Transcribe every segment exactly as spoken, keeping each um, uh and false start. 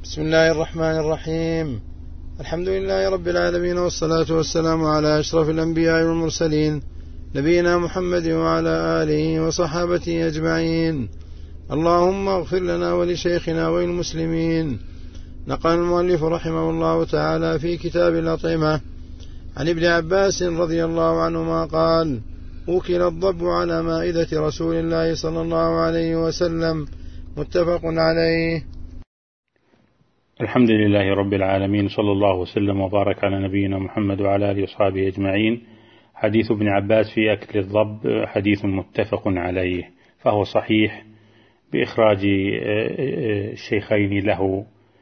بسم الله الرحمن الرحيم. الحمد لله رب العالمين، والصلاة والسلام على أشرف الأنبياء والمرسلين، نبينا محمد وعلى آله وصحابته أجمعين. اللهم اغفر لنا ولشيخنا وللمسلمين. نقل المؤلف رحمه الله تعالى في كتاب الأطعمة عن ابن عباس رضي الله عنهما قال: أكل الضب على مائدة رسول الله صلى الله عليه وسلم، متفق عليه. الحمد لله رب العالمين، صلى الله وسلم وبارك على نبينا محمد وعلى آله وصحبه أجمعين. حديث ابن عباس في أكل الضب حديث متفق عليه، فهو صحيح بإخراج الشيخين له.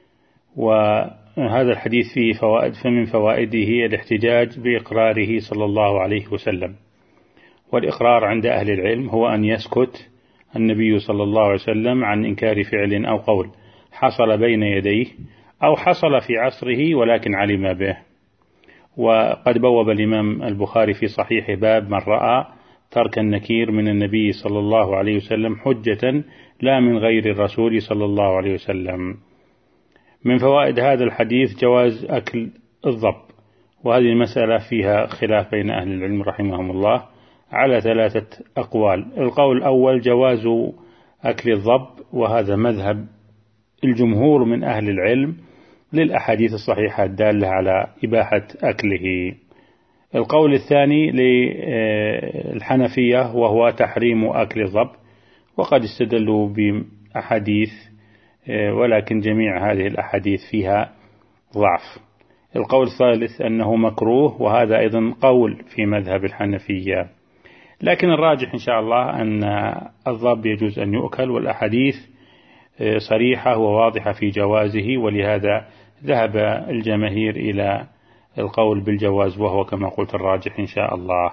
وهذا الحديث فيه فوائد، فمن فوائده الاحتجاج بإقراره صلى الله عليه وسلم. والإقرار عند أهل العلم هو أن يسكت النبي صلى الله عليه وسلم عن إنكار فعل أو قول حصل بين يديه أو حصل في عصره ولكن علم به. وقد بوب الإمام البخاري في صحيح باب من رأى ترك النكير من النبي صلى الله عليه وسلم حجة لا من غير الرسول صلى الله عليه وسلم. من فوائد هذا الحديث جواز أكل الضب، وهذه المسألة فيها خلاف بين أهل العلم رحمهم الله على ثلاثة أقوال. القول الأول جواز أكل الضب، وهذا مذهب الجمهور من أهل العلم للأحاديث الصحيحة الدالة على إباحة أكله. القول الثاني للحنفية وهو تحريم أكل الضب، وقد استدلوا بأحاديث ولكن جميع هذه الأحاديث فيها ضعف. القول الثالث أنه مكروه، وهذا أيضا قول في مذهب الحنفية، لكن الراجح إن شاء الله أن الضب يجوز أن يؤكل، والأحاديث صريحة وواضحة في جوازه، ولهذا ذهب الجماهير إلى القول بالجواز، وهو كما قلت الراجح إن شاء الله.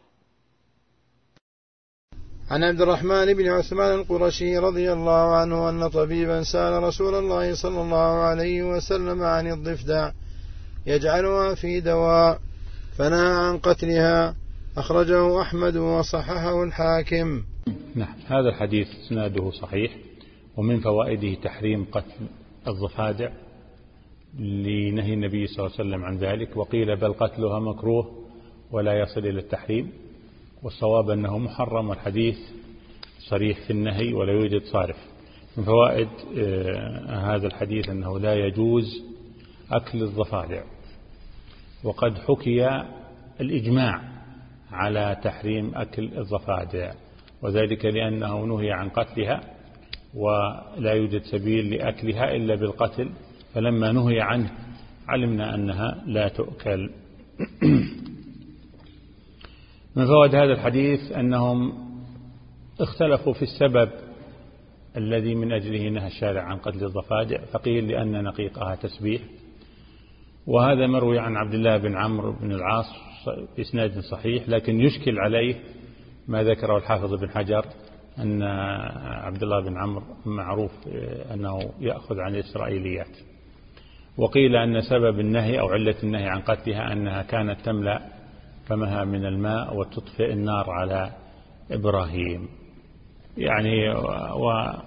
عن عبد الرحمن بن عثمان القرشي رضي الله عنه أن طبيبا سأل رسول الله صلى الله عليه وسلم عن الضفدع يجعلها في دواء فنهى عن قتلها، أخرجه أحمد وصححه الحاكم. نعم، هذا الحديث سناده صحيح، ومن فوائده تحريم قتل الضفادع لنهي النبي صلى الله عليه وسلم عن ذلك، وقيل بل قتلها مكروه ولا يصل إلى التحريم، والصواب أنه محرم، والحديث صريح في النهي ولا يوجد صارف. من فوائد هذا الحديث أنه لا يجوز أكل الضفادع، وقد حكي الإجماع على تحريم أكل الضفادع، وذلك لأنه نهي عن قتلها ولا يوجد سبيل لأكلها إلا بالقتل، فلما نهي عنه علمنا أنها لا تؤكل. من فوائد هذا الحديث أنهم اختلفوا في السبب الذي من أجله نهى الشارع عن قتل الضفادع، فقيل لأن نقيقها تسبيح، وهذا مروي عن عبد الله بن عمرو بن العاص بإسناد صحيح، لكن يشكل عليه ما ذكره الحافظ بن حجر أن عبد الله بن عمرو معروف أنه يأخذ عن الإسرائيليات. وقيل أن سبب النهي أو علة النهي عن قتلها أنها كانت تملأ فمها من الماء وتطفئ النار على إبراهيم، يعني ولا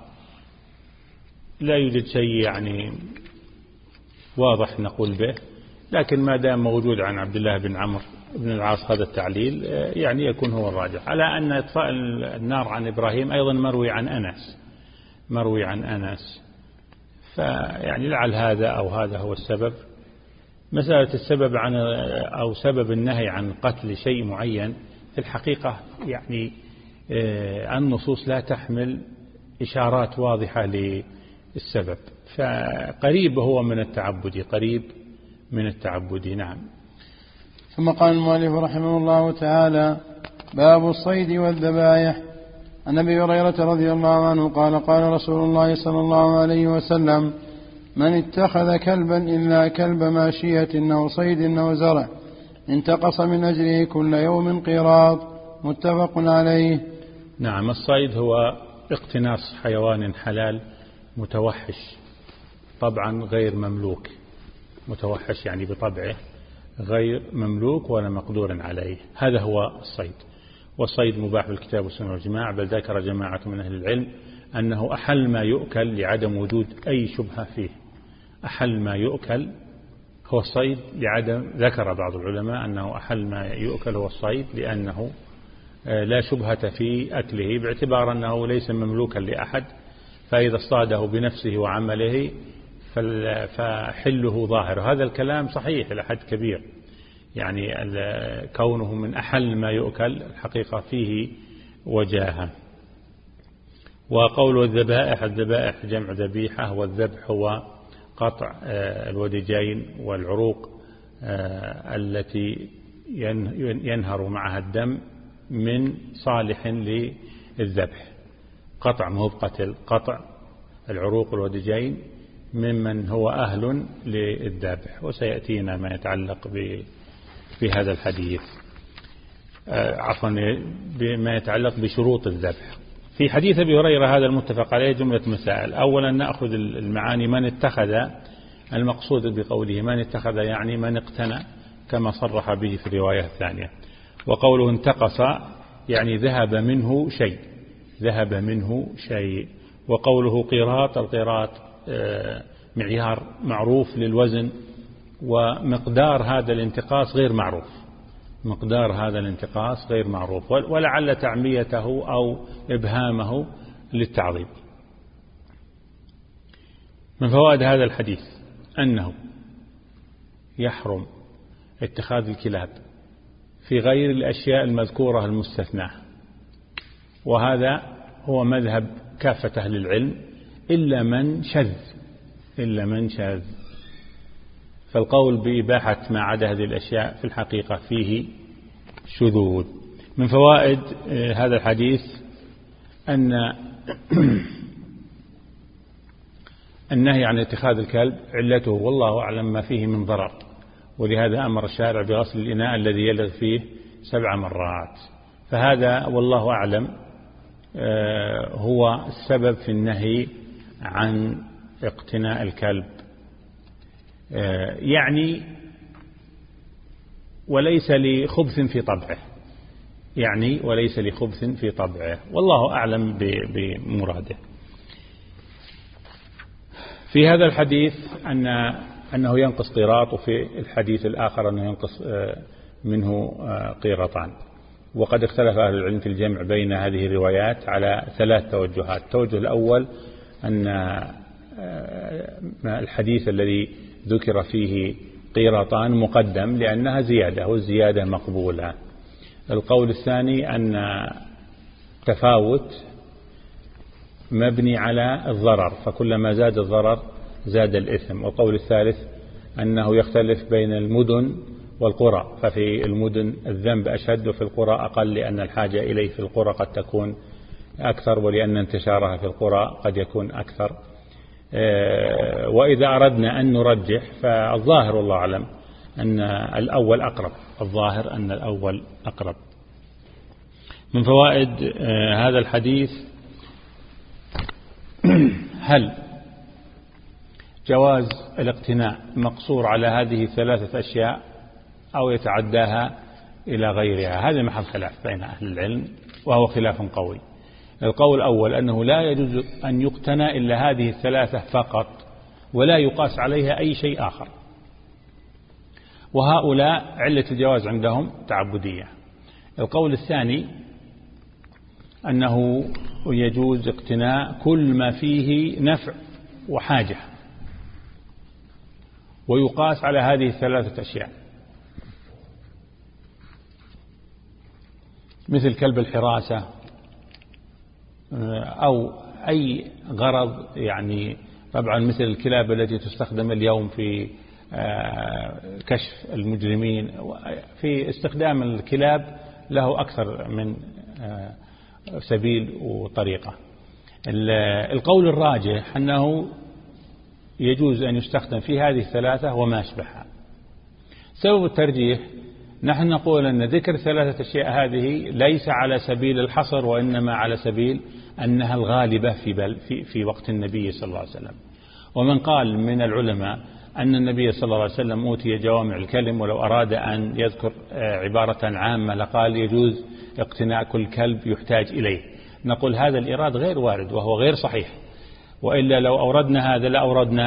يوجد شيء يعني واضح نقول به، لكن ما دام موجود عن عبد الله بن عمرو بن العاص هذا التعليل يعني يكون هو الراجح. على أن إطفاء النار عن إبراهيم أيضا مروي عن أنس مروي عن أنس فيعني لعل هذا أو هذا هو السبب. مسألة السبب عن أو سبب النهي عن قتل شيء معين في الحقيقة يعني النصوص لا تحمل إشارات واضحة للسبب، فقريب هو من التعبد قريب من التعبد. نعم. ثم قال المؤلف رحمه الله تعالى: باب الصيد والذبائح. عن أبي هريرة رضي الله عنه قال: قال رسول الله صلى الله عليه وسلم: من اتخذ كلبا إلا كلب ماشية أو صيد أو زرع انتقص من أجله كل يوم قيراط، متفق عليه. نعم، الصيد هو اقتناص حيوان حلال متوحش، طبعا غير مملوك، متوحش يعني بطبعه غير مملوك ولا مقدور عليه، هذا هو الصيد. والصيد مباح بالكتاب والسنة والجماع، بل ذكر جماعة من أهل العلم أنه أحل ما يؤكل لعدم وجود أي شبهة فيه، أحل ما يؤكل هو الصيد لعدم، ذكر بعض العلماء أنه أحل ما يؤكل هو الصيد لأنه لا شبهة في أكله، باعتبار أنه ليس مملوكا لأحد، فإذا اصطاده بنفسه وعمله فحله ظاهر. هذا الكلام صحيح إلى حد كبير، يعني كونه من أحل ما يؤكل الحقيقة فيه وجاهة. وقول الذبائح، الذبائح جمع ذبيحة، والذبح هو قطع الودجين والعروق التي ينهر معها الدم من صالح للذبح. قطع مو بقتل، قطع العروق والودجين ممن هو أهل للذبح. وسيأتينا ما يتعلق بهذا الحديث، عفوا بما يتعلق بشروط الذبح. في حديث أبي هريرة هذا المتفق عليه جملة مسائل. أولا نأخذ المعاني، من اتخذ، المقصود بقوله من اتخذ يعني من اقتنى كما صرح به في الرواية الثانية. وقوله انتقص يعني ذهب منه شيء، ذهب منه شيء. وقوله قيراط، القيراط معيار معروف للوزن، ومقدار هذا الانتقاص غير معروف، مقدار هذا الانتقاص غير معروف، ولعل تعميته أو إبهامه للتعظيم. من فوائد هذا الحديث أنه يحرم اتخاذ الكلاب في غير الأشياء المذكورة المستثناة، وهذا هو مذهب كافة أهل العلم إلا من شذ، إلا من شذ. فالقول بإباحة ما عدا هذه الأشياء في الحقيقة فيه شذوذ. من فوائد هذا الحديث أن النهي عن اتخاذ الكلب علته والله أعلم ما فيه من ضرر، ولهذا أمر الشارع بغسل الإناء الذي يلغ فيه سبع مرات. فهذا والله أعلم هو السبب في النهي عن اقتناء الكلب، يعني وليس لخبث في طبعه، يعني وليس لخبث في طبعه، والله أعلم بمراده. في هذا الحديث أن أنه ينقص قيراط، وفي الحديث الآخر أنه ينقص منه قيراطان. وقد اختلف أهل العلم في الجمع بين هذه الروايات على ثلاث توجهات. التوجه الأول أن الحديث الذي ذكر فيه قيراطان مقدم لأنها زيادة، والزيادة مقبولة. القول الثاني أن تفاوت مبني على الضرر، فكلما زاد الضرر زاد الإثم. والقول الثالث أنه يختلف بين المدن والقرى، ففي المدن الذنب أشد وفي القرى أقل، لأن الحاجة إليه في القرى قد تكون أكثر، ولأن انتشارها في القرى قد يكون أكثر. وإذا أردنا أن نرجح فالظاهر والله أعلم أن الأول أقرب، الظاهر أن الأول أقرب. من فوائد هذا الحديث هل جواز الاقتناء مقصور على هذه الثلاثة أشياء أو يتعداها إلى غيرها؟ هذا محل خلاف بين أهل العلم، وهو خلاف قوي. القول الأول أنه لا يجوز أن يقتنى إلا هذه الثلاثة فقط، ولا يقاس عليها أي شيء آخر، وهؤلاء علة الجواز عندهم تعبدية. القول الثاني أنه يجوز اقتناء كل ما فيه نفع وحاجة، ويقاس على هذه الثلاثة أشياء، مثل كلب الحراسة أو أي غرض، يعني طبعا مثل الكلاب التي تستخدم اليوم في كشف المجرمين. في استخدام الكلاب له أكثر من سبيل وطريقة. القول الراجح أنه يجوز أن يستخدم في هذه الثلاثة وما أشبهها. سبب الترجيح نحن نقول أن ذكر ثلاثة أشياء هذه ليس على سبيل الحصر، وإنما على سبيل أنها الغالبة في, بل في, في وقت النبي صلى الله عليه وسلم. ومن قال من العلماء أن النبي صلى الله عليه وسلم أوتي جوامع الكلم، ولو أراد أن يذكر عبارة عامة لقال يجوز اقتناء كل كلب يحتاج إليه. نقول هذا الإيراد غير وارد وهو غير صحيح، وإلا لو أوردنا هذا لأوردناه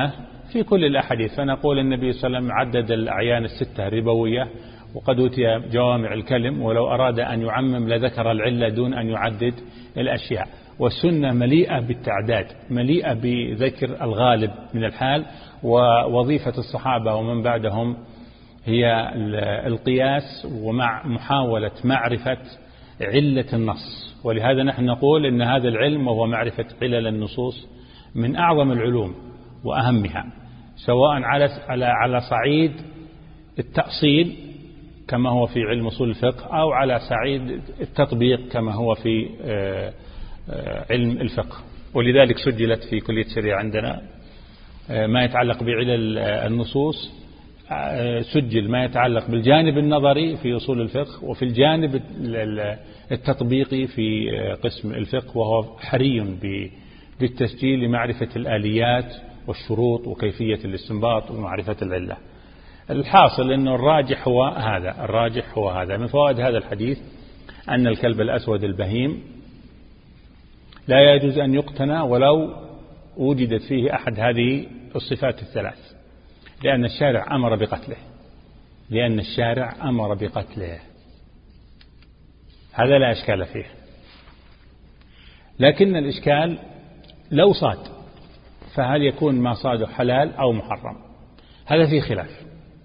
في كل الأحاديث. فنقول النبي صلى الله عليه وسلم عدد الأعيان الستة الربوية، وقد أوتي جوامع الكلم، ولو أراد أن يعمم لذكر العلة دون أن يعدد الأشياء. والسنة مليئة بالتعداد، مليئة بذكر الغالب من الحال. ووظيفة الصحابة ومن بعدهم هي القياس ومع محاولة معرفة علة النص. ولهذا نحن نقول إن هذا العلم وهو معرفة علل النصوص من أعظم العلوم وأهمها، سواء على على صعيد التأصيل كما هو في علم أصول الفقه، أو على صعيد التطبيق كما هو في علم الفقه. ولذلك سجلت في كلية الشريعة عندنا ما يتعلق بعلل النصوص، سجل ما يتعلق بالجانب النظري في أصول الفقه، وفي الجانب التطبيقي في قسم الفقه، وهو حري بالتسجيل لمعرفة الآليات والشروط وكيفية الاستنباط ومعرفة العلة. الحاصل أنه الراجح هو هذا، الراجح هو هذا. من فوائد هذا الحديث أن الكلب الأسود البهيم لا يجوز أن يقتنى ولو وجدت فيه أحد هذه الصفات الثلاث، لأن الشارع أمر بقتله، لأن الشارع أمر بقتله، هذا لا إشكال فيه. لكن الإشكال لو صاد، فهل يكون ما صاده حلال أو محرم؟ هذا فيه خلاف.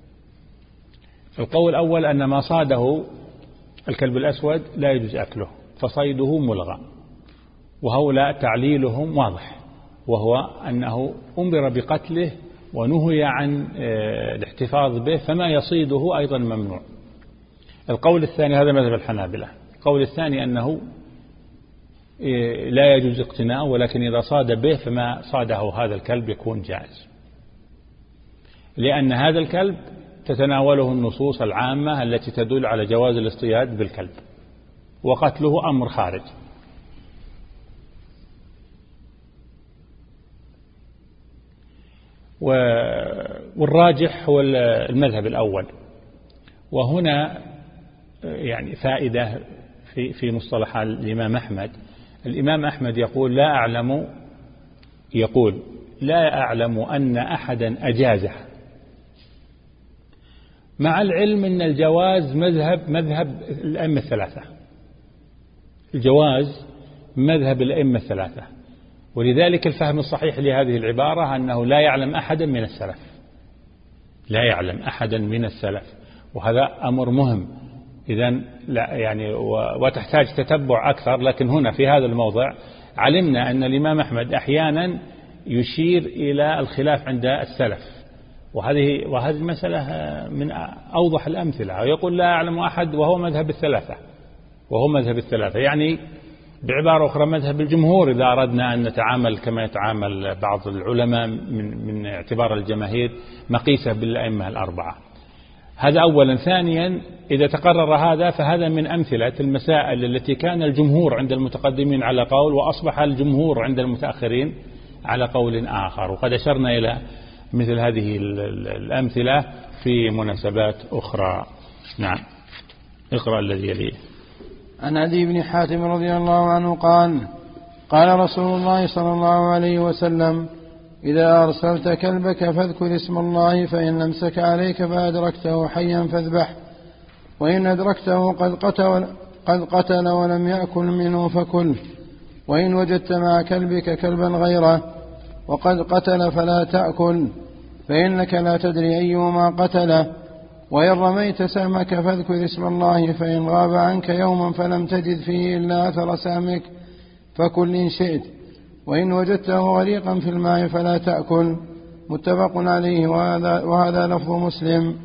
القول الأول أن ما صاده الكلب الأسود لا يجوز أكله، فصيده ملغى، وهؤلاء تعليلهم واضح، وهو أنه أمر بقتله ونهي عن الاحتفاظ به، فما يصيده أيضا ممنوع. القول الثاني، هذا مذهب الحنابلة، القول الثاني أنه لا يجوز اقتناءه، ولكن إذا صاد به فما صاده هذا الكلب يكون جائز، لأن هذا الكلب تتناوله النصوص العامة التي تدل على جواز الاصطياد بالكلب، وقتله أمر خارج. والراجح هو المذهب الأول. وهنا يعني فائدة في في مصطلح الإمام أحمد. الإمام أحمد يقول لا أعلم يقول لا أعلم أن أحدا أجازه، مع العلم أن الجواز مذهب مذهب الأئمة الثلاثة، الجواز مذهب الأئمة الثلاثة. ولذلك الفهم الصحيح لهذه العبارة أنه لا يعلم أحدا من السلف، لا يعلم أحدا من السلف، وهذا أمر مهم. إذن لا يعني وتحتاج تتبع أكثر، لكن هنا في هذا الموضع علمنا أن الإمام أحمد أحيانا يشير إلى الخلاف عند السلف، وهذه وهذه المسألة من أوضح الأمثلة. يقول لا أعلم أحد وهو مذهب الثلاثة، وهو مذهب الثلاثة يعني بعبارة أخرى مذهب الجمهور، إذا أردنا أن نتعامل كما يتعامل بعض العلماء من, من اعتبار الجماهير مقيسة بالأئمة الأربعة. هذا أولا. ثانيا، إذا تقرر هذا فهذا من أمثلة المسائل التي كان الجمهور عند المتقدمين على قول، وأصبح الجمهور عند المتأخرين على قول آخر. وقد أشرنا إلى مثل هذه الأمثلة في مناسبات أخرى. نعم، اقرأ الذي يليه. عن عدي بن حاتم رضي الله عنه قال قال رسول الله صلى الله عليه وسلم إذا أرسلت كلبك فاذكر اسم الله، فإن أمسك عليك فأدركته حيا فاذبح، وإن أدركته قد قتل, قد قتل ولم يأكل منه فكل، وإن وجدت مع كلبك كلبا غيره وقد قتل فلا تأكل، فإنك لا تدري أيهما قتله، وإن رميت سهمك فاذكر اسم الله، فإن غاب عنك يوما فلم تجد فيه إلا أثر سهمك فكل إن شئت، وإن وجدته غريقا في الماء فلا تأكل. متفق عليه، وهذا, وهذا لفظ مسلم.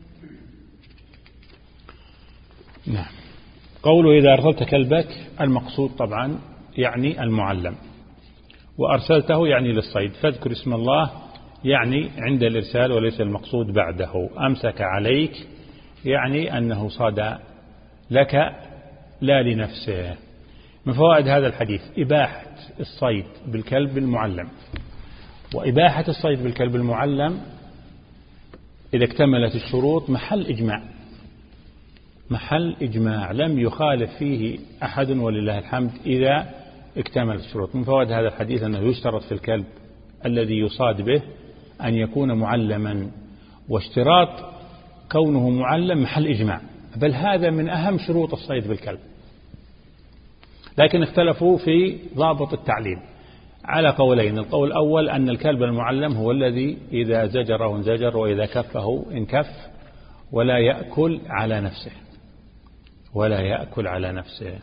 نعم. قوله إذا أرسلت كلبك، المقصود طبعا يعني المعلم، وأرسلته يعني للصيد، فاذكر اسم الله يعني عند الإرسال وليس المقصود بعده. أمسك عليك يعني أنه صاد لك لا لنفسه. من فوائد هذا الحديث إباحة الصيد بالكلب المعلم. وإباحة الصيد بالكلب المعلم إذا اكتملت الشروط محل إجماع، محل إجماع لم يخالف فيه أحد ولله الحمد إذا اكتملت الشروط. من فوائد هذا الحديث أنه يشترط في الكلب الذي يصاد به أن يكون معلما، واشتراط كونه معلم محل إجماع، بل هذا من أهم شروط الصيد بالكلب. لكن اختلفوا في ضابط التعليم على قولين. القول الأول أن الكلب المعلم هو الذي إذا زجره انزجر وإذا كفه انكف، ولا يأكل على نفسه ولا يأكل على نفسه.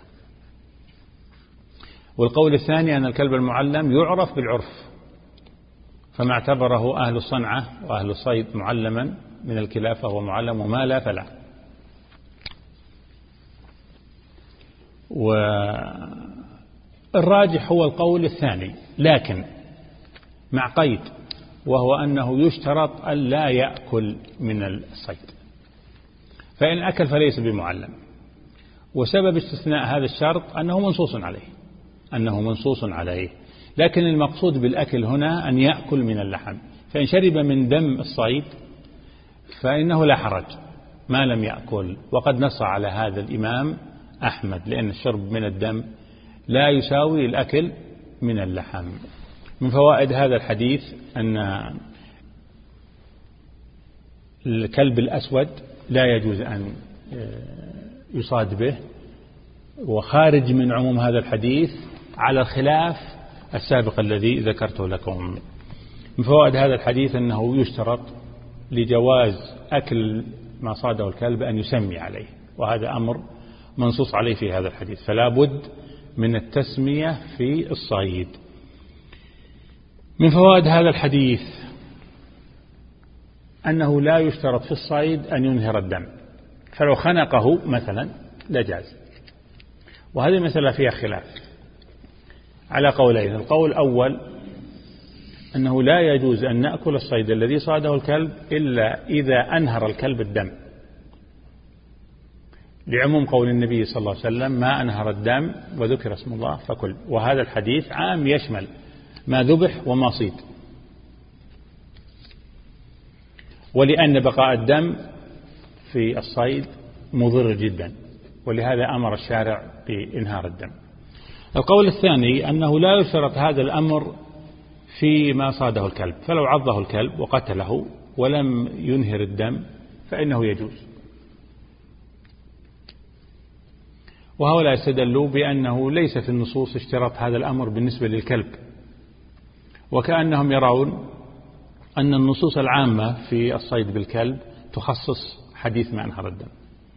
والقول الثاني أن الكلب المعلم يعرف بالعرف، فما اعتبره أهل الصنعة وأهل الصيد معلما من الكلاب فهو معلم، وما لا فلا. والراجح هو القول الثاني، لكن مع قيد، وهو أنه يشترط أن لا يأكل من الصيد، فإن أكل فليس بمعلم. وسبب استثناء هذا الشرط أنه منصوص عليه أنه منصوص عليه لكن المقصود بالأكل هنا أن يأكل من اللحم، فإن شرب من دم الصيد فإنه لا حرج ما لم يأكل. وقد نص على هذا الإمام أحمد، لأن الشرب من الدم لا يساوي الأكل من اللحم. من فوائد هذا الحديث أن الكلب الأسود لا يجوز أن يصاد به، وخارج من عموم هذا الحديث على الخلاف السابق الذي ذكرته لكم. من فوائد هذا الحديث أنه يشترط لجواز أكل ما صاده الكلب أن يسمي عليه، وهذا أمر منصوص عليه في هذا الحديث، فلا بد من التسمية في الصيد. من فوائد هذا الحديث أنه لا يشترط في الصيد أن ينهر الدم، فلو خنقه مثلا لجاز. وهذه مسألة فيها خلاف على قولين. القول الأول أنه لا يجوز أن نأكل الصيد الذي صاده الكلب إلا إذا أنهر الكلب الدم، لعموم قول النبي صلى الله عليه وسلم ما أنهر الدم وذكر اسم الله فكل، وهذا الحديث عام يشمل ما ذبح وما صيد. ولأن بقاء الدم في الصيد مضر جدا، ولهذا أمر الشارع بإنهار الدم. القول الثاني أنه لا يشترط هذا الأمر فيما صاده الكلب، فلو عضه الكلب وقتله ولم ينهر الدم فإنه يجوز. وهؤلاء استدلوا بأنه ليس في النصوص اشتراط هذا الأمر بالنسبة للكلب، وكأنهم يرون أن النصوص العامة في الصيد بالكلب تخصص حديث ما أنهر الدم.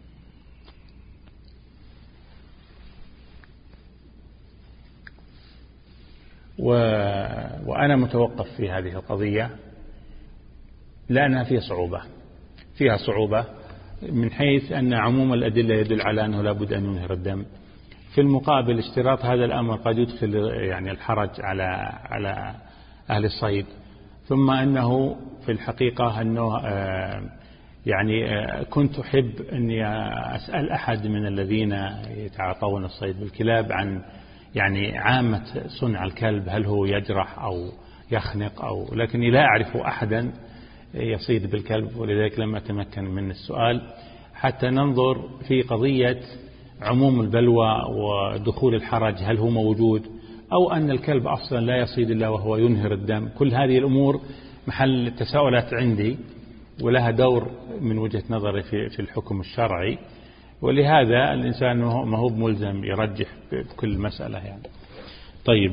و... وأنا متوقف في هذه القضية لأنها فيها صعوبة فيها صعوبة من حيث أن عموم الأدلة يدل على أنه لا بد أن ينهر الدم. في المقابل اشتراط هذا الأمر قد يدخل يعني الحرج على على أهل الصيد. ثم أنه في الحقيقة أنه يعني كنت أحب أني أسأل أحد من الذين يتعاطون الصيد بالكلاب عن يعني عامة صنع الكلب، هل هو يجرح أو يخنق أو، لكني لا أعرف أحدا يصيد بالكلب، ولذلك لم أتمكن من السؤال حتى ننظر في قضية عموم البلوى ودخول الحرج، هل هو موجود أو أن الكلب أصلا لا يصيد إلا وهو ينهر الدم. كل هذه الأمور محل التساؤلات عندي، ولها دور من وجهة نظري في في الحكم الشرعي، ولهذا الإنسان ما هو ملزم يرجح بكل مسألة يعني. طيب،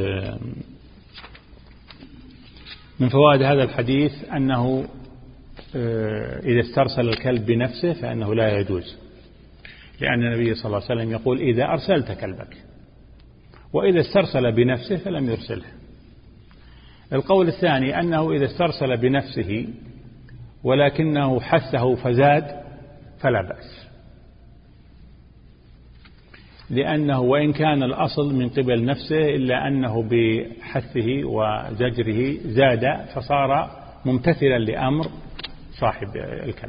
من فوائد هذا الحديث أنه إذا استرسل الكلب بنفسه فإنه لا يجوز، لأن النبي صلى الله عليه وسلم يقول إذا أرسلت كلبك، وإذا استرسل بنفسه فلم يرسله. القول الثاني أنه إذا استرسل بنفسه ولكنه حثه فزاد فلا بأس، لأنه وإن كان الأصل من قبل نفسه إلا أنه بحثه وزجره زاد فصار ممتثلا لأمر صاحب الكلب.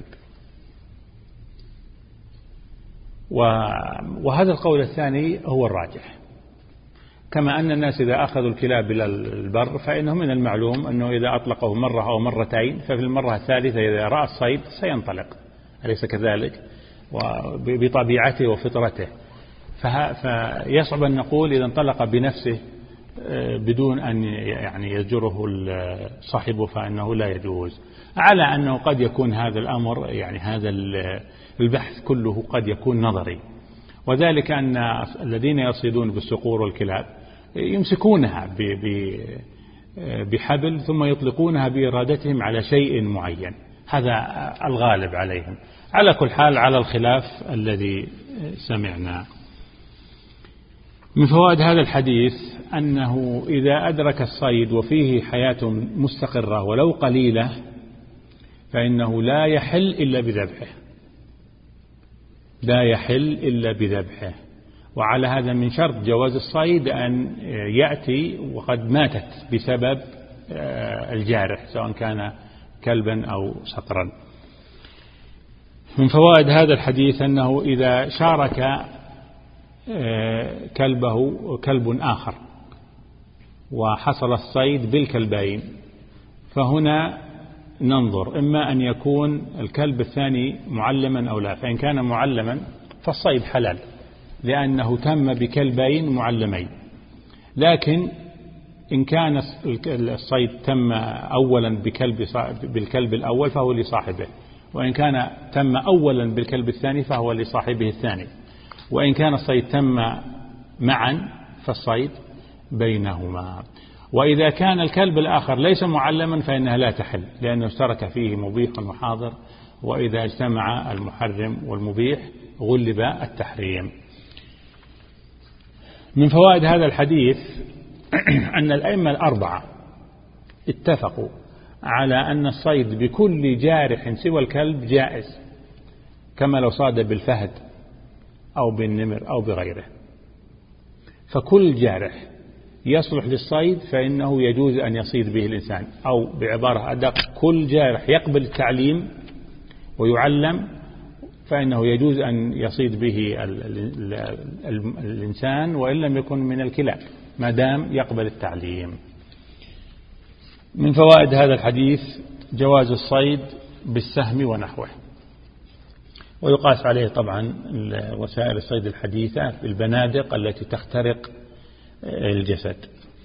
وهذا القول الثاني هو الراجح، كما أن الناس إذا أخذوا الكلاب إلى البر فإنه من المعلوم أنه إذا أطلقه مرة أو مرتين ففي المرة الثالثة إذا رأى الصيد سينطلق، أليس كذلك؟ وبطبيعته وفطرته. فيصعب أن نقول إذا انطلق بنفسه بدون أن يعني يزجره صاحبه فإنه لا يجوز، على أنه قد يكون هذا الأمر يعني هذا البحث كله قد يكون نظري، وذلك أن الذين يصيدون بالصقور والكلاب يمسكونها بحبل ثم يطلقونها بإرادتهم على شيء معين، هذا الغالب عليهم. على كل حال على الخلاف الذي سمعنا. من فوائد هذا الحديث أنه إذا أدرك الصيد وفيه حياة مستقرة ولو قليلة فإنه لا يحل إلا بذبحه، لا يحل إلا بذبحه. وعلى هذا من شرط جواز الصيد أن يأتي وقد ماتت بسبب الجارح سواء كان كلبا أو صقرا. من فوائد هذا الحديث أنه إذا شارك كلبه كلب آخر وحصل الصيد بالكلبين فهنا ننظر إما أن يكون الكلب الثاني معلما أو لا، فإن كان معلما فالصيد حلال لأنه تم بكلبين معلمين، لكن إن كان الصيد تم أولا بكلب بالكلب الأول فهو لصاحبه، وإن كان تم أولا بالكلب الثاني فهو لصاحبه الثاني، وإن كان الصيد تم معا فالصيد بينهما. وإذا كان الكلب الآخر ليس معلما فإنها لا تحل لأنه اشترك فيه مبيح وحاضر، وإذا اجتمع المحرم والمبيح غلب التحريم. من فوائد هذا الحديث أن الأئمة الأربعة اتفقوا على أن الصيد بكل جارح سوى الكلب جائز، كما لو صاد بالفهد أو بالنمر أو بغيره، فكل جارح يصلح للصيد فإنه يجوز أن يصيد به الإنسان، أو بعبارة أدق كل جارح يقبل التعليم ويعلم فإنه يجوز أن يصيد به الإنسان وإن لم يكن من الكلاب ما دام يقبل التعليم. من فوائد هذا الحديث جواز الصيد بالسهم ونحوه، ويقاس عليه طبعا وسائل الصيد الحديثة بالبنادق التي تخترق الجسد.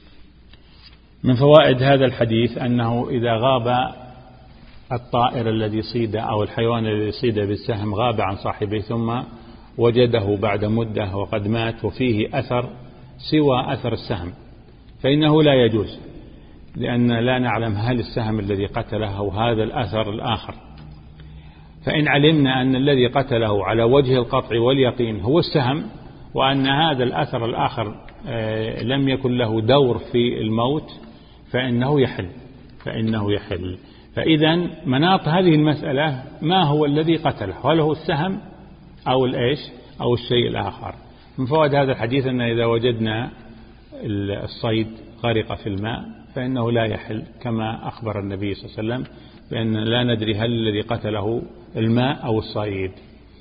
من فوائد هذا الحديث أنه إذا غاب الطائر الذي صيد أو الحيوان الذي صيد بالسهم غاب عن صاحبه ثم وجده بعد مدة وقد مات وفيه أثر سوى أثر السهم فإنه لا يجوز، لأن لا نعلم هل السهم الذي قتله أو هذا الأثر الآخر. فإن علمنا أن الذي قتله على وجه القطع واليقين هو السهم، وأن هذا الأثر الآخر لم يكن له دور في الموت فإنه يحل فإنه يحل فإذا مناط هذه المسألة ما هو الذي قتله، هل هو السهم أو الإيش أو الشيء الآخر. من فوائد هذا الحديث أن إذا وجدنا الصيد غرق في الماء فإنه لا يحل، كما أخبر النبي صلى الله عليه وسلم بأن لا ندري هل الذي قتله الماء أو الصيد.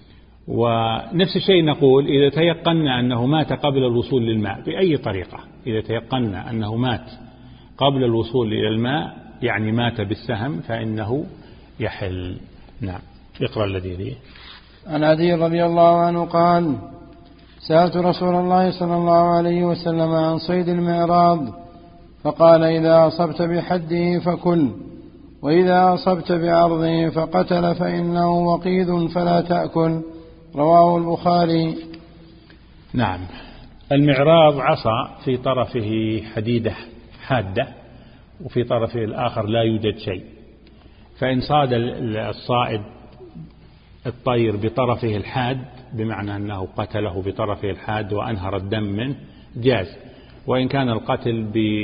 ونفس الشيء نقول إذا تيقنا أنه مات قبل الوصول للماء بأي طريقة، إذا تيقنا أنه مات قبل الوصول إلى الماء يعني مات بالسهم فإنه يحل. نعم. اقرأ الذي ليه. عن عدي رضي الله عنه قال: سألت رسول الله صلى الله عليه وسلم عن صيد المعراض فقال: إذا أصبت بحده فكل، وإذا أصبت بعرضه فقتل فإنه وقيد فلا تأكل. رواه البخاري. نعم. المعراض عصا في طرفه حديدة حادة وفي طرفه الآخر لا يوجد شيء، فإن صاد الصائد الطير بطرفه الحاد بمعنى أنه قتله بطرفه الحاد وأنهر الدم منه جاز، وإن كان القتل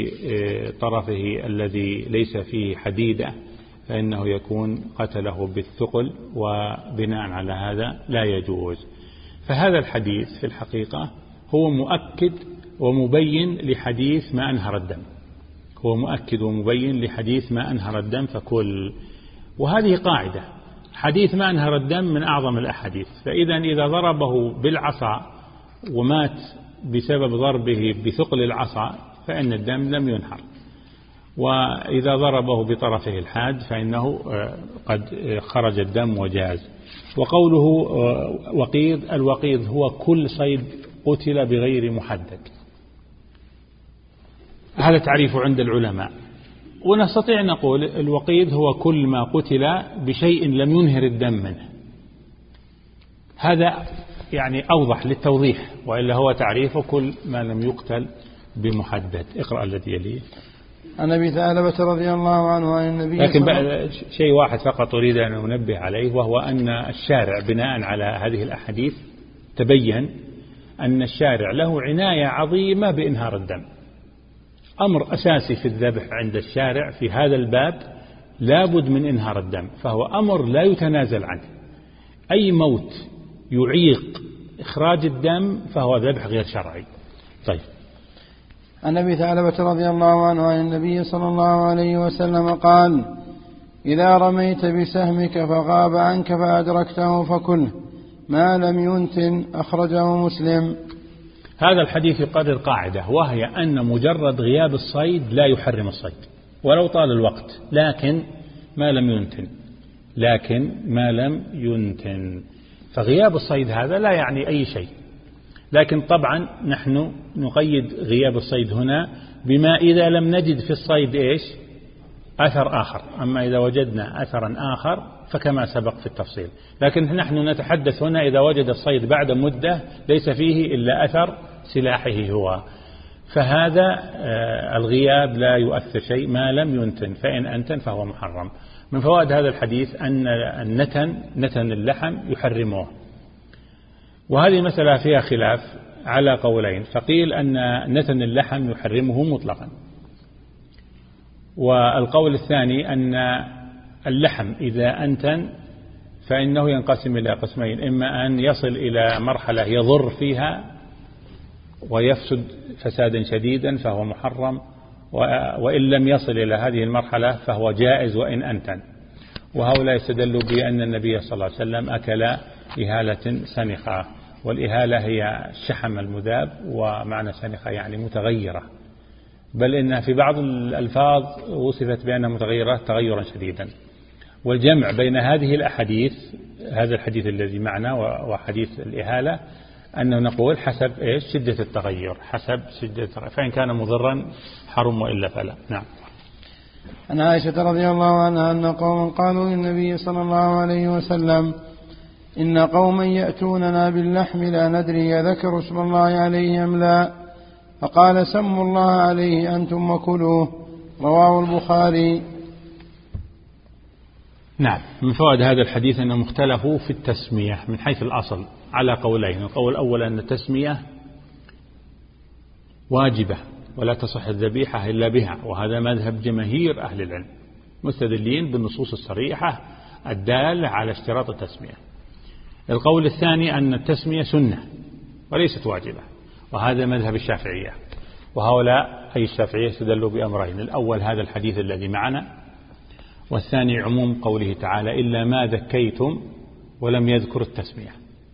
بطرفه الذي ليس فيه حديدة فإنه يكون قتله بالثقل، وبناء على هذا لا يجوز. فهذا الحديث في الحقيقة هو مؤكد ومبين لحديث ما أنهر الدم، هو مؤكد ومبين لحديث ما أنهر الدم فكل. وهذه قاعدة، حديث ما أنهر الدم من أعظم الأحاديث، فإذا إذا ضربه بالعصا ومات بسبب ضربه بثقل العصا فإن الدم لم ينهر، وإذا ضربه بطرفه الحاد فإنه قد خرج الدم وجاز. وقوله وقيض، الوقيض هو كل صيد قتل بغير محدد، هذا تعريف عند العلماء. ونستطيع أن نقول الوقيد هو كل ما قتل بشيء لم ينهر الدم منه. هذا يعني أوضح للتوضيح، وإلا هو تعريف كل ما لم يقتل بمحدد. اقرأ الذي يليه. عن أبي ثعلبة رضي الله عنه عن النبي. لكن بقى شيء واحد فقط أريد أن أنبه عليه، وهو أن الشارع بناء على هذه الأحاديث تبين أن الشارع له عناية عظيمة بإنهار الدم. أمر أساسي في الذبح عند الشارع في هذا الباب لابد من إنهار الدم، فهو أمر لا يتنازل عنه. أي موت يعيق إخراج الدم فهو ذبح غير شرعي. طيب. عن أبي ثعلبة رضي الله عنه عن النبي صلى الله عليه وسلم قال: إذا رميت بسهمك فغاب عنك فأدركته فكله ما لم ينتن. أخرجه مسلم. هذا الحديث يقرر قاعدة، وهي أن مجرد غياب الصيد لا يحرم الصيد ولو طال الوقت، لكن ما لم ينتن لكن ما لم ينتن فغياب الصيد هذا لا يعني أي شيء. لكن طبعا نحن نقيد غياب الصيد هنا بما إذا لم نجد في الصيد إيش أثر آخر. أما إذا وجدنا أثرا آخر فكما سبق في التفصيل. لكن نحن نتحدث هنا إذا وجد الصيد بعد مدة ليس فيه إلا أثر سلاحه هو، فهذا الغياب لا يؤثر شيء ما لم ينتن، فإن أنتن فهو محرم. من فوائد هذا الحديث أن النتن نتن اللحم يحرموه، وهذه مسألة فيها خلاف على قولين. فقيل أن نتن اللحم يحرمه مطلقا، والقول الثاني أن اللحم إذا أنتن فإنه ينقسم إلى قسمين: إما أن يصل إلى مرحلة يضر فيها ويفسد فسادا شديدا فهو محرم، وإن لم يصل إلى هذه المرحلة فهو جائز وإن أنتن. وهؤلاء استدلوا بأن النبي صلى الله عليه وسلم أكل إهالة سنخة، والإهالة هي الشحم المذاب، ومعنى سنخة يعني متغيرة، بل إن في بعض الألفاظ وصفت بأنها متغيرة تغيرا شديدا. والجمع بين هذه الأحاديث، هذا الحديث الذي معنا وحديث الإهالة، أنه نقول حسب إيش شدة التغير، حسب شدة التغير، فإن كان مضرا حرم وإلا فلا. نعم. عن عائشة رضي الله عنها أن قوما قالوا للنبي صلى الله عليه وسلم: إن قوما يأتوننا باللحم لا ندري يذكر اسم الله عليه أم لا، فقال: سموا الله عليه أنتم وكلوه. رواه البخاري. نعم. من فوائد هذا الحديث أنهم اختلفوا في التسمية من حيث الأصل على قولين. القول الأول أن التسمية واجبة ولا تصح الذبيحة إلا بها، وهذا مذهب جماهير أهل العلم مستدلين بالنصوص الصريحة الدالة على اشتراط التسمية. القول الثاني أن التسمية سنة وليست واجبة، وهذا مذهب الشافعية. وهؤلاء أي الشافعية استدلوا بأمرين: الأول هذا الحديث الذي معنا، والثاني عموم قوله تعالى: إلا ما ذكيتم، ولم يذكر التسمية.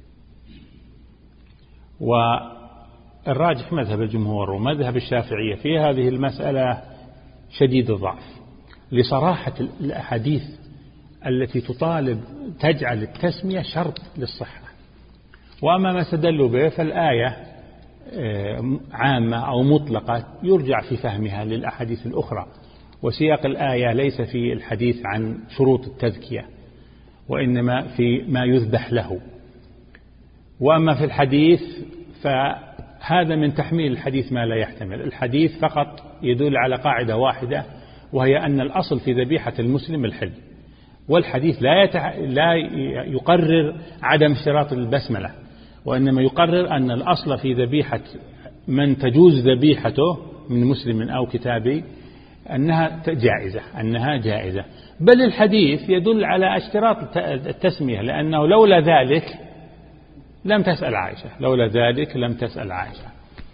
والراجح مذهب الجمهور ومذهب الشافعية في هذه المسألة شديد الضعف لصراحة الأحاديث التي تطالب تجعل التسمية شرط للصحة. وأما ما استدلوا به فالآية عامة أو مطلقة يرجع في فهمها للأحاديث الأخرى، وسياق الآية ليس في الحديث عن شروط التذكية، وإنما في ما يذبح له. وأما في الحديث فهذا من تحميل الحديث ما لا يحتمل. الحديث فقط يدل على قاعدة واحدة، وهي أن الأصل في ذبيحة المسلم الحل، والحديث لا, يتع... لا يقرر عدم اشتراط البسملة، وإنما يقرر أن الأصل في ذبيحة من تجوز ذبيحته من مسلم أو كتابي أنها جائزة أنها جائزة بل الحديث يدل على اشتراط التسمية، لأنه لولا ذلك لم تسأل عائشة لولا ذلك لم تسأل عائشة.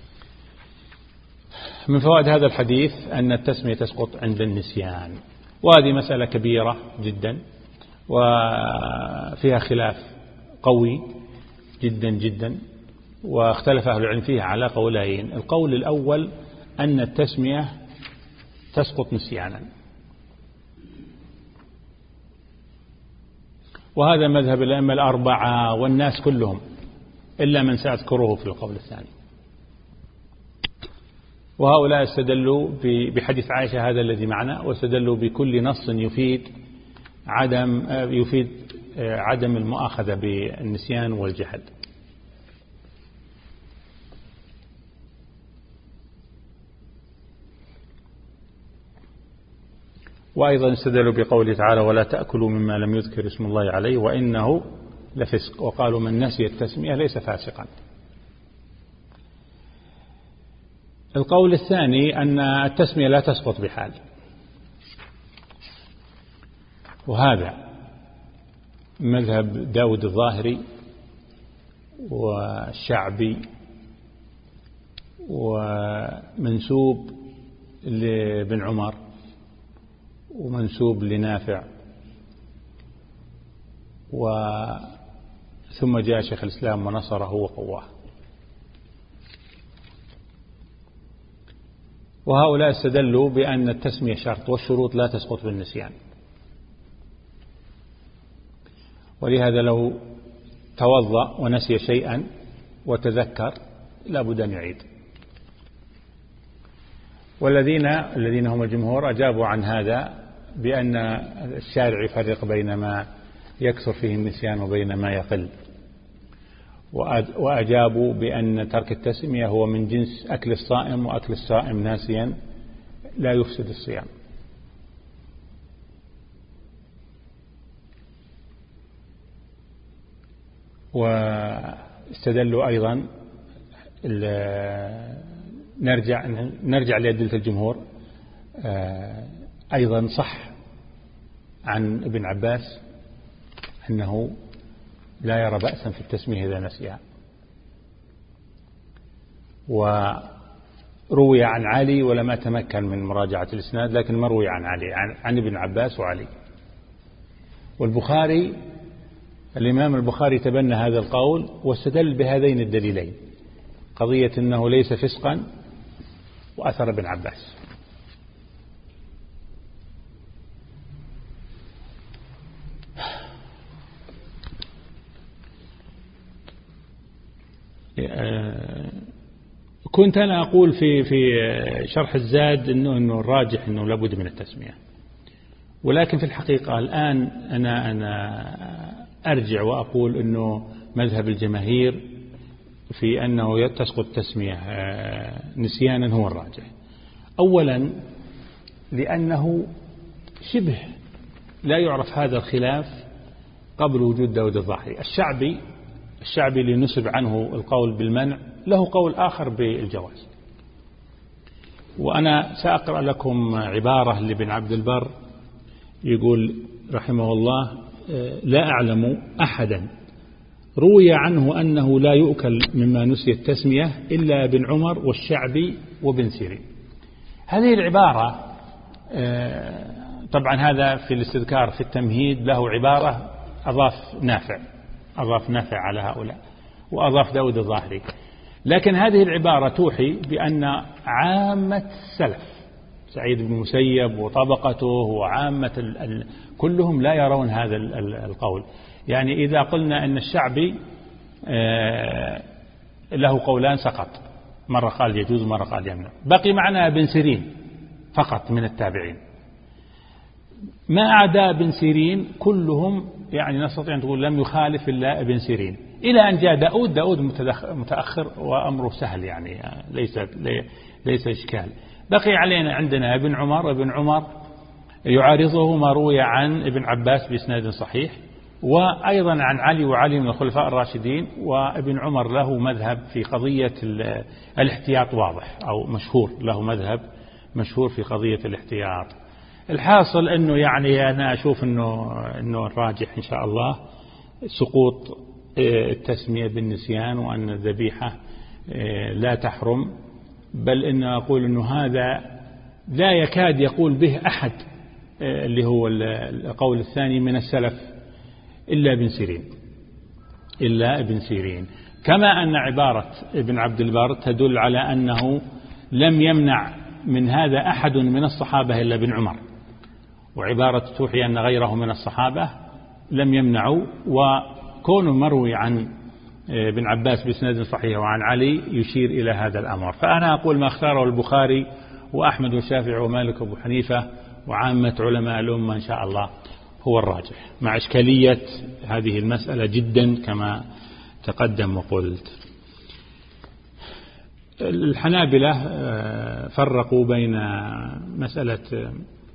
من فوائد هذا الحديث أن التسمية تسقط عند النسيان، وهذه مسألة كبيرة جدا وفيها خلاف قوي جدا جدا، واختلف أهل العلم فيها على قولين. القول الأول أن التسمية تسقط نسيانا، وهذا مذهب الأئمة الأربعة والناس كلهم إلا من سأذكره في القول الثاني. وهؤلاء استدلوا بحديث عائشة هذا الذي معنا، واستدلوا بكل نص يفيد عدم يفيد عدم المؤاخذة بالنسيان والجهل. وأيضا استدلوا بقوله تعالى: ولا تأكلوا مما لم يذكر اسم الله عليه وإنه لفسق، وقالوا من نسي التسمية ليس فاسقا. القول الثاني أن التسمية لا تسقط بحال، وهذا مذهب داود الظاهري والشعبي ومنسوب لابن عمر ومنسوب لنافع، ثم جاء شيخ الإسلام ونصره وقواه. وهؤلاء استدلوا بأن التسمية شرط والشروط لا تسقط بالنسيان، ولهذا لو توضأ ونسي شيئا وتذكر لا بد أن يعيد. والذين الذين هم الجمهور أجابوا عن هذا بأن الشارع يفرق بين ما يكثر فيه النسيان وبين ما يقل، وأجابوا بأن ترك التسمية هو من جنس أكل الصائم، وأكل الصائم ناسيا لا يفسد الصيام. واستدلوا أيضا نرجع نرجع لأدلة الجمهور. أيضا صح عن ابن عباس أنه لا يرى بأسا في التسمية إذا نسيها، وروي عن علي ولم أتمكن من مراجعة الإسناد، لكن مروي عن علي عن, عن ابن عباس وعلي. والبخاري الإمام البخاري تبنى هذا القول واستدل بهذين الدليلين، قضية أنه ليس فسقا وأثر ابن عباس. كنت أنا أقول في في شرح الزاد إنه إنه الراجح إنه لابد من التسمية، ولكن في الحقيقة الآن أنا أنا أرجع وأقول إنه مذهب الجماهير في أنه تسقط التسمية نسيانا هو الراجح. أولا لأنه شبه لا يعرف هذا الخلاف قبل وجود داود الظاهري. الشعبي الشعبي اللي نسب عنه القول بالمنع له قول آخر بالجواز. وأنا سأقرأ لكم عبارة لابن عبد البر يقول رحمه الله: لا أعلم أحدا روي عنه أنه لا يؤكل مما نسي التسمية إلا ابن عمر والشعبي وابن سيرين. هذه العبارة طبعا هذا في الاستذكار في التمهيد له عبارة أضاف نافع أضاف نافع على هؤلاء وأضاف داود الظاهري، لكن هذه العبارة توحي بأن عامة السلف سعيد بن مسيب وطبقته وعامة ال ال كلهم لا يرون هذا ال القول. يعني إذا قلنا أن الشعبي له قولان سقط، مرة قال يجوز مرة قال يمنع، بقي معنا ابن سيرين فقط من التابعين. ما أعداء ابن سيرين كلهم يعني نستطيع أن تقول لم يخالف إلا ابن سيرين، إلى أن جاء داود. داود متأخر وأمره سهل، يعني ليس ليس إشكال. بقي علينا عندنا ابن عمر. ابن عمر يعارضه ما روي عن ابن عباس بإسناد صحيح، وأيضا عن علي وعلي من الخلفاء الراشدين. وابن عمر له مذهب في قضية الاحتياط واضح أو مشهور، له مذهب مشهور في قضية الاحتياط. الحاصل أنه يعني أنا أشوف أنه أنه الراجح إن شاء الله سقوط التسمية بالنسيان، وأن الذبيحة لا تحرم، بل إن أقول أنه هذا لا يكاد يقول به أحد اللي هو القول الثاني من السلف إلا ابن سيرين إلا ابن سيرين كما أن عبارة ابن عبد البر تدل على أنه لم يمنع من هذا أحد من الصحابة إلا ابن عمر، وعبارة توحي أن غيره من الصحابة لم يمنعوا. وكون مروي عن بن عباس بإسناد صحيح وعن علي يشير إلى هذا الأمر. فأنا أقول ما اختاره البخاري وأحمد والشافعي ومالك وأبو حنيفة وعامة علماء الأمة إن شاء الله هو الراجح، مع إشكالية هذه المسألة جدا كما تقدم وقلت. الحنابلة فرقوا بين مسألة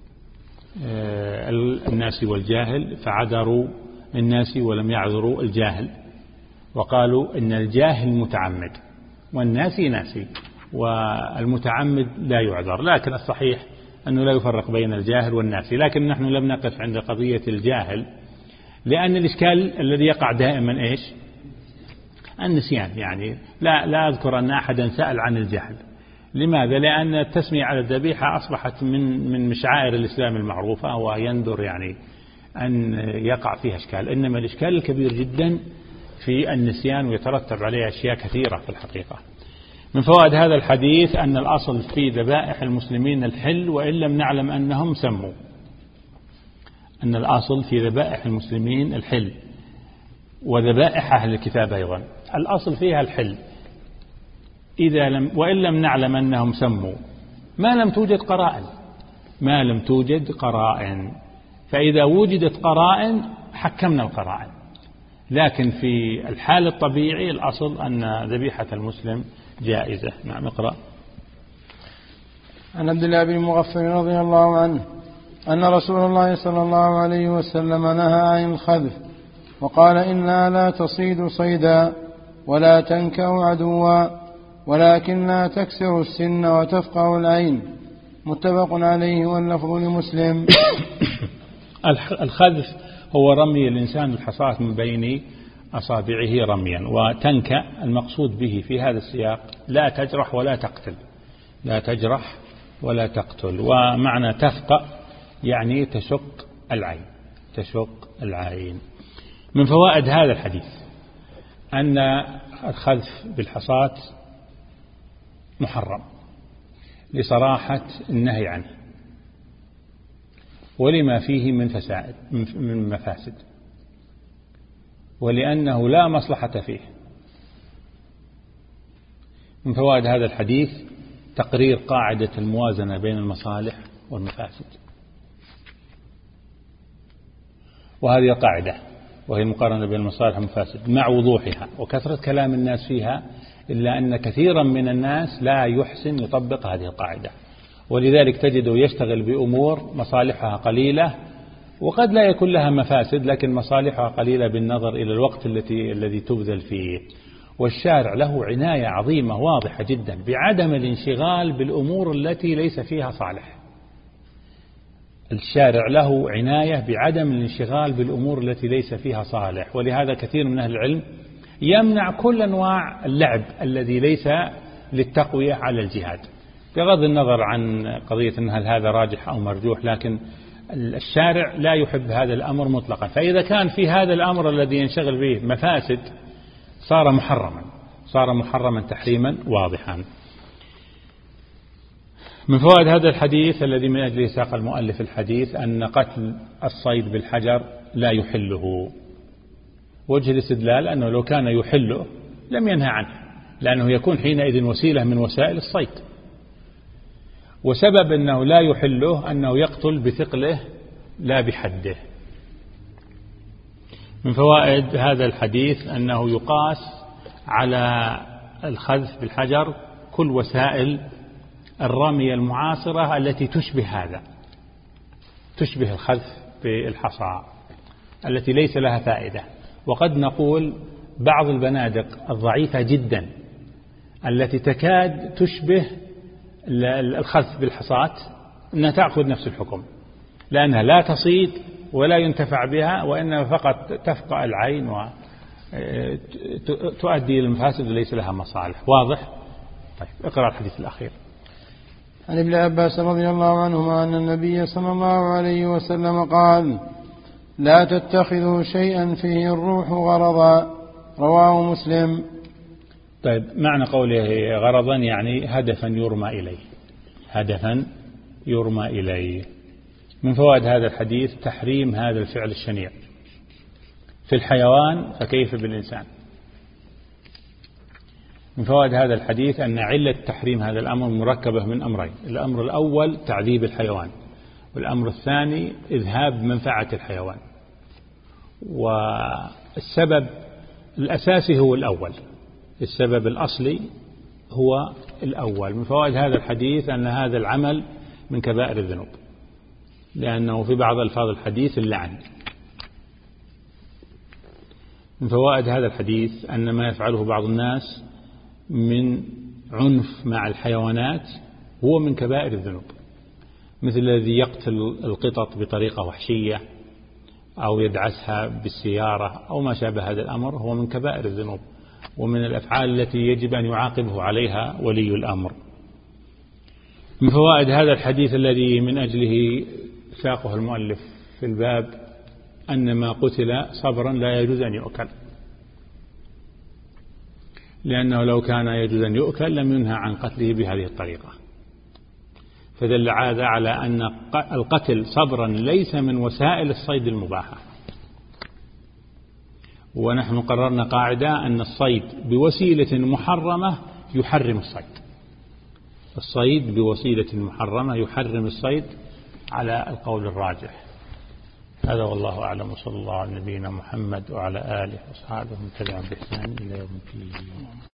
الناس والجاهل، فعذروا الناس ولم يعذروا الجاهل، وقالوا إن الجاهل متعمد والناسي ناسي، والمتعمد لا يعذر. لكن الصحيح أنه لا يفرق بين الجاهل والناسي، لكن نحن لم نقف عند قضية الجاهل، لأن الإشكال الذي يقع دائما إيش؟ النسيان. يعني لا لا أذكر أن أحدا سأل عن الجهل. لماذا؟ لأن التسمية على الذبيحة أصبحت من من مشاعر الإسلام المعروفة، ويندر يعني أن يقع فيها إشكال. إنما الإشكال الكبير جدا في النسيان، ويترتب عليه أشياء كثيرة في الحقيقة. من فوائد هذا الحديث أن الأصل في ذبائح المسلمين الحل، وإن لم نعلم أنهم سموا. أن الأصل في ذبائح المسلمين الحل، وذبائح أهل الكتاب أيضا الأصل فيها الحل، إذا لم وإن لم نعلم أنهم سموا، ما لم توجد قرائن ما لم توجد قرائن فإذا وجدت قرائن حكمنا القرائن. لكن في الحال الطبيعي الأصل أن ذبيحة المسلم جائزة. نعم اقرأ. عن عبد الله بن مغفل رضي الله عنه أن رسول الله صلى الله عليه وسلم نهى عن الخذف، وقال إنها لا تصيد صيدا ولا تنكأ عدوا، ولكنها تكسر السن وتفقع العين. متفق عليه واللفظ لمسلم. الخذف هو رمي الإنسان الحصاة من بين أصابعه رميا، وتنكأ المقصود به في هذا السياق لا تجرح ولا تقتل لا تجرح ولا تقتل. ومعنى تفقع يعني تشق العين تشق العين. من فوائد هذا الحديث أن الخذف بالحصاة محرم لصراحة النهي عنه، ولما فيه من فساد من مفاسد، ولأنه لا مصلحة فيه. من فوائد هذا الحديث تقرير قاعدة الموازنة بين المصالح والمفاسد، وهذه قاعدة وهي المقارنة بين المصالح والمفاسد مع وضوحها وكثرة كلام الناس فيها، إلا أن كثيرا من الناس لا يحسن يطبق هذه القاعدة، ولذلك تجده يشتغل بأمور مصالحها قليلة وقد لا يكون لها مفاسد، لكن مصالحها قليلة بالنظر إلى الوقت التي الذي تبذل فيه. والشارع له عناية عظيمة واضحة جدا بعدم الانشغال بالأمور التي ليس فيها صالح. الشارع له عناية بعدم الانشغال بالأمور التي ليس فيها صالح، ولهذا كثير من أهل العلم يمنع كل أنواع اللعب الذي ليس للتقوية على الجهاد، بغض النظر عن قضية أن هل هذا راجح أو مرجوح، لكن الشارع لا يحب هذا الأمر مطلقا. فإذا كان في هذا الأمر الذي ينشغل به مفاسد صار محرما صار محرما تحريما واضحا. من فوائد هذا الحديث الذي من أجله ساق المؤلف الحديث أن قتل الصيد بالحجر لا يحله. وجه الاستدلال أنه لو كان يحله لم ينهى عنه، لأنه يكون حينئذ وسيلة من وسائل الصيد. وسبب أنه لا يحله أنه يقتل بثقله لا بحده. من فوائد هذا الحديث أنه يقاس على الخذف بالحجر كل وسائل الرمي المعاصرة التي تشبه هذا تشبه الخذف بالحصى التي ليس لها فائدة. وقد نقول بعض البنادق الضعيفة جدا التي تكاد تشبه الخذف بالحصاة أنها تأخذ نفس الحكم، لأنها لا تصيد ولا ينتفع بها، وإنما فقط تفقع العين وتؤدي إلى المفاسد وليس لها مصالح. واضح؟ طيب اقرأ الحديث الأخير. عن ابن عباس رضي الله عنهما أن النبي صلى الله عليه وسلم قال: لا تتخذوا شيئا فيه الروح غرضا. رواه مسلم. طيب معنى قوله غرضا يعني هدفا يرمى إليه هدفا يرمى إليه. من فوائد هذا الحديث تحريم هذا الفعل الشنيع في الحيوان، فكيف بالإنسان؟ من فوائد هذا الحديث أن علة تحريم هذا الأمر مركبة من أمرين: الأمر الأول تعذيب الحيوان، والأمر الثاني إذهاب منفعة الحيوان. والسبب الأساسي هو الأول، السبب الأصلي هو الأول. من فوائد هذا الحديث أن هذا العمل من كبائر الذنوب، لأنه في بعض ألفاظ الحديث اللعن. من فوائد هذا الحديث أن ما يفعله بعض الناس من عنف مع الحيوانات هو من كبائر الذنوب، مثل الذي يقتل القطط بطريقة وحشية أو يدعسها بالسيارة أو ما شابه هذا الأمر، هو من كبائر الذنوب ومن الأفعال التي يجب أن يعاقبه عليها ولي الأمر. من فوائد هذا الحديث الذي من أجله ساقه المؤلف في الباب أن ما قتل صبرا لا يجوز أن يؤكل، لأنه لو كان يجوز أن يؤكل لم ينهى عن قتله بهذه الطريقة. فدل هذا على أن القتل صبرا ليس من وسائل الصيد المباحة. ونحن قررنا قاعدة أن الصيد بوسيلة محرمة يحرم الصيد، الصيد بوسيلة محرمة يحرم الصيد على القول الراجح. هذا والله أعلم، وصلى الله على نبينا محمد وعلى آله وصحبه ومن تبعهم بإحسان إلى يوم الدين.